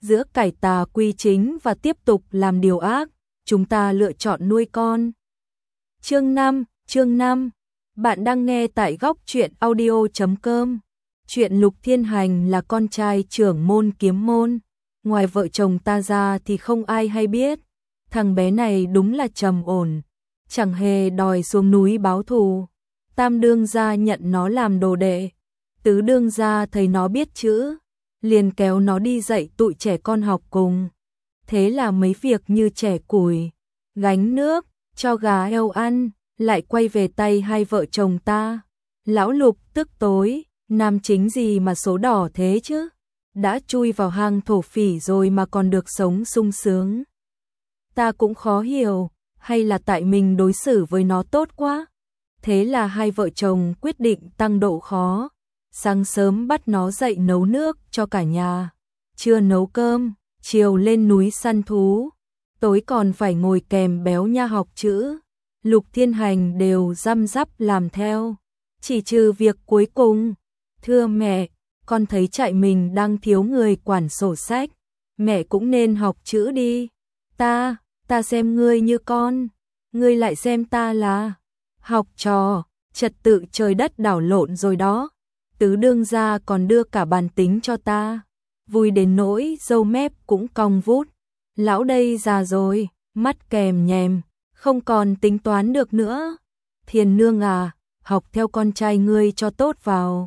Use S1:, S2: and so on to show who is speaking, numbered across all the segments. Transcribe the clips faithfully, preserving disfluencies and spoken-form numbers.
S1: Giữa cải tà quy chính và tiếp tục làm điều ác, chúng ta lựa chọn nuôi con. Chương năm, chương năm. Bạn đang nghe tại góc truyện audio chấm com. Chuyện Lục Thiên Hành là con trai trưởng môn Kiếm môn, ngoài vợ chồng ta ra thì không ai hay biết. Thằng bé này đúng là trầm ổn, chẳng hề đòi xuống núi báo thù. Tam đương gia nhận nó làm đồ đệ, tứ đương gia thấy nó biết chữ, liền kéo nó đi dạy tụi trẻ con học cùng. Thế là mấy việc như chẻ củi, gánh nước, cho gà heo ăn, lại quay về tay hai vợ chồng ta. Lão Lục tức tối, nam chính gì mà số đỏ thế chứ? Đã chui vào hang thổ phỉ rồi mà còn được sống sung sướng. Ta cũng khó hiểu, hay là tại mình đối xử với nó tốt quá? Thế là hai vợ chồng quyết định tăng độ khó. Sáng sớm bắt nó dậy nấu nước cho cả nhà, trưa nấu cơm, chiều lên núi săn thú, tối còn phải ngồi kèm Béo Nha học chữ. Lục Thiên Hành đều răm rắp làm theo, chỉ trừ việc cuối cùng. Thưa mẹ, con thấy trại mình đang thiếu người quản sổ sách, mẹ cũng nên học chữ đi. Ta, ta xem ngươi như con, ngươi lại xem ta là học trò, trật tự trời đất đảo lộn rồi đó. Tứ đương gia còn đưa cả bàn tính cho ta, vui đến nỗi râu mép cũng cong vút. Lão đây già rồi, mắt kèm nhèm, không còn tính toán được nữa. Thiền nương à, học theo con trai ngươi cho tốt vào.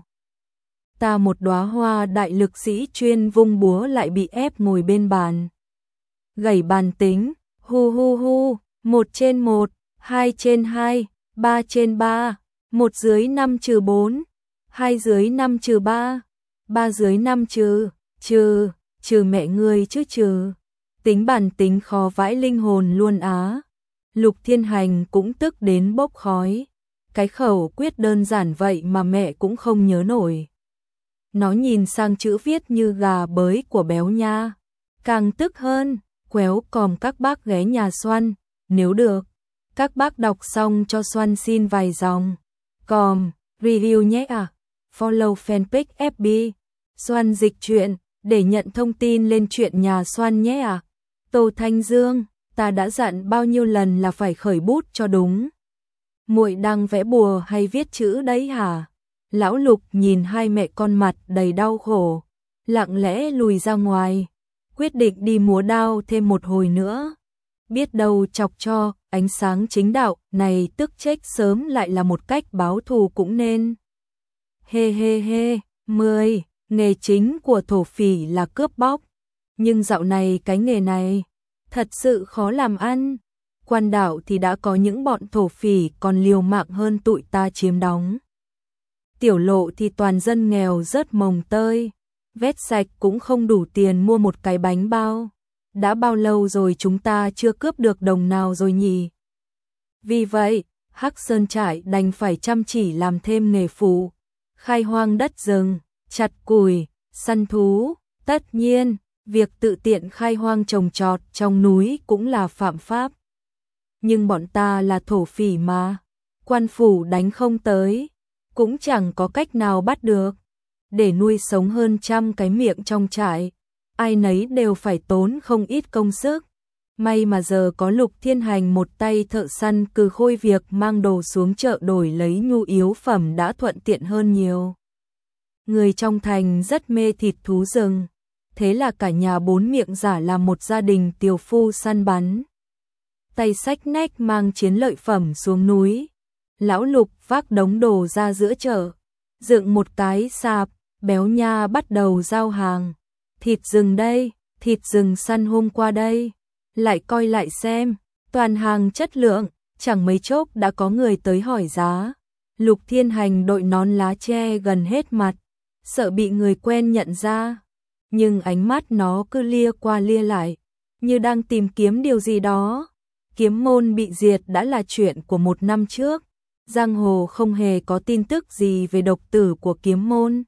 S1: Ta một đóa hoa đại lực sĩ chuyên vung búa lại bị ép ngồi bên bàn. Gảy bàn tính, hu hu hu, một trên một, hai trên hai, ba trên ba, một dưới năm trừ bốn. Hai dưới năm trừ ba, ba dưới năm trừ, trừ, trừ mẹ ngươi chứ trừ. Tính bản tính khó vãi linh hồn luôn á. Lục Thiên Hành cũng tức đến bốc khói. Cái khẩu quyết đơn giản vậy mà mẹ cũng không nhớ nổi. Nó nhìn sang chữ viết như gà bới của Béo Nha, càng tức hơn, quéo còm các bác ghé nhà Xoăn, nếu được. Các bác đọc xong cho Xoăn xin vài dòng. Còm, review nhé à. Follow fanpage ép bê, Xoăn dịch truyện, để nhận thông tin lên chuyện nhà Xoăn nhé à. Tô Thanh Dương, ta đã dặn bao nhiêu lần là phải khởi bút cho đúng. Muội đang vẽ bùa hay viết chữ đấy hả? Lão Lục nhìn hai mẹ con mặt đầy đau khổ, lặng lẽ lùi ra ngoài, quyết định đi múa đao thêm một hồi nữa. Biết đâu chọc cho ánh sáng chính đạo này tức chết sớm lại là một cách báo thù cũng nên. Hê hê hê, mười, nghề chính của thổ phỉ là cướp bóc. Nhưng dạo này cái nghề này thật sự khó làm ăn. Quan đảo thì đã có những bọn thổ phỉ còn liều mạng hơn tụi ta chiếm đóng. Tiểu lộ thì toàn dân nghèo rớt mồng tơi, vét sạch cũng không đủ tiền mua một cái bánh bao. Đã bao lâu rồi chúng ta chưa cướp được đồng nào rồi nhỉ? Vì vậy, Hắc Sơn trại đành phải chăm chỉ làm thêm nghề phụ. Khai hoang đất rừng, chặt củi, săn thú. Tất nhiên, việc tự tiện khai hoang trồng trọt trong núi cũng là phạm pháp. Nhưng bọn ta là thổ phỉ mà, quan phủ đánh không tới, cũng chẳng có cách nào bắt được. Để nuôi sống hơn trăm cái miệng trong trại, ai nấy đều phải tốn không ít công sức. May mà giờ có Lục Thiên Hành một tay thợ săn cừ khôi, việc mang đồ xuống chợ đổi lấy nhu yếu phẩm đã thuận tiện hơn nhiều. Người trong thành rất mê thịt thú rừng, thế là cả nhà bốn miệng giả làm một gia đình tiều phu săn bắn. Tay xách nách mang chiến lợi phẩm xuống núi. Lão Lục vác đống đồ ra giữa chợ, dựng một cái sạp, Béo Nha bắt đầu giao hàng. Thịt rừng đây, thịt rừng săn hôm qua đây. Lại coi lại xem, toàn hàng chất lượng, chẳng mấy chốc đã có người tới hỏi giá. Lục Thiên Hành đội nón lá che gần hết mặt, sợ bị người quen nhận ra. Nhưng ánh mắt nó cứ lia qua lia lại, như đang tìm kiếm điều gì đó. Kiếm môn bị diệt đã là chuyện của một năm trước. Giang hồ không hề có tin tức gì về độc tử của kiếm môn,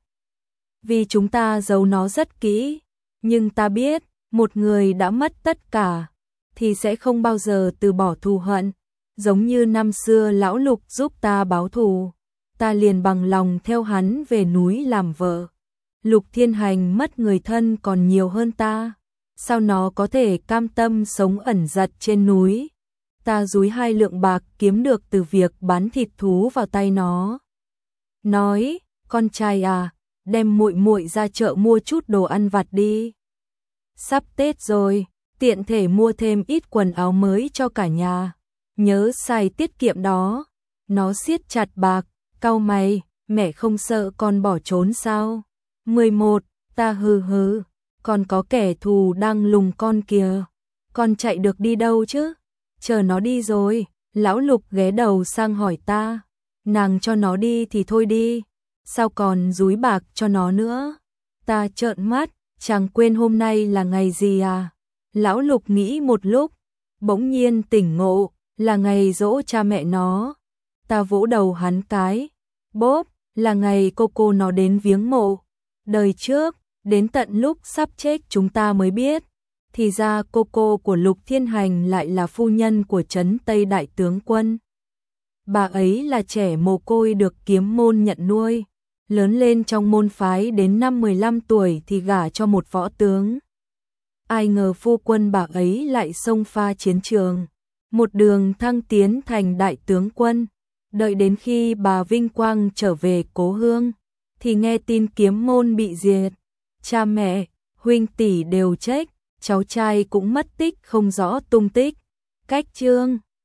S1: vì chúng ta giấu nó rất kỹ. Nhưng ta biết, một người đã mất tất cả thì sẽ không bao giờ từ bỏ thù hận. Giống như năm xưa lão Lục giúp ta báo thù, ta liền bằng lòng theo hắn về núi làm vợ. Lục Thiên Hành mất người thân còn nhiều hơn ta, sao nó có thể cam tâm sống ẩn giật trên núi. Ta dúi hai lượng bạc kiếm được từ việc bán thịt thú vào tay nó. Nói, con trai à, đem muội muội ra chợ mua chút đồ ăn vặt đi. Sắp Tết rồi, tiện thể mua thêm ít quần áo mới cho cả nhà. Nhớ xài tiết kiệm đó. Nó siết chặt bạc, cau mày, mẹ không sợ con bỏ trốn sao? mười một, ta hừ hừ, còn có kẻ thù đang lùng con kìa. Con chạy được đi đâu chứ? Chờ nó đi rồi, lão Lục ghé đầu sang hỏi ta. Nàng cho nó đi thì thôi đi, sao còn dúi bạc cho nó nữa? Ta trợn mắt, chẳng quên hôm nay là ngày gì à? Lão Lục nghĩ một lúc, bỗng nhiên tỉnh ngộ, là ngày giỗ cha mẹ nó. Ta vỗ đầu hắn cái, bốp, là ngày cô cô nó đến viếng mộ. Đời trước, đến tận lúc sắp chết chúng ta mới biết, thì ra cô cô của Lục Thiên Hành lại là phu nhân của trấn Tây Đại tướng quân. Bà ấy là trẻ mồ côi được kiếm môn nhận nuôi, lớn lên trong môn phái đến năm mười lăm tuổi thì gả cho một võ tướng. Ai ngờ phu quân bà ấy lại xông pha chiến trường, một đường thăng tiến thành đại tướng quân. Đợi đến khi bà vinh quang trở về cố hương, thì nghe tin kiếm môn bị diệt. Cha mẹ, huynh tỷ đều chết, cháu trai cũng mất tích không rõ tung tích. Cách chương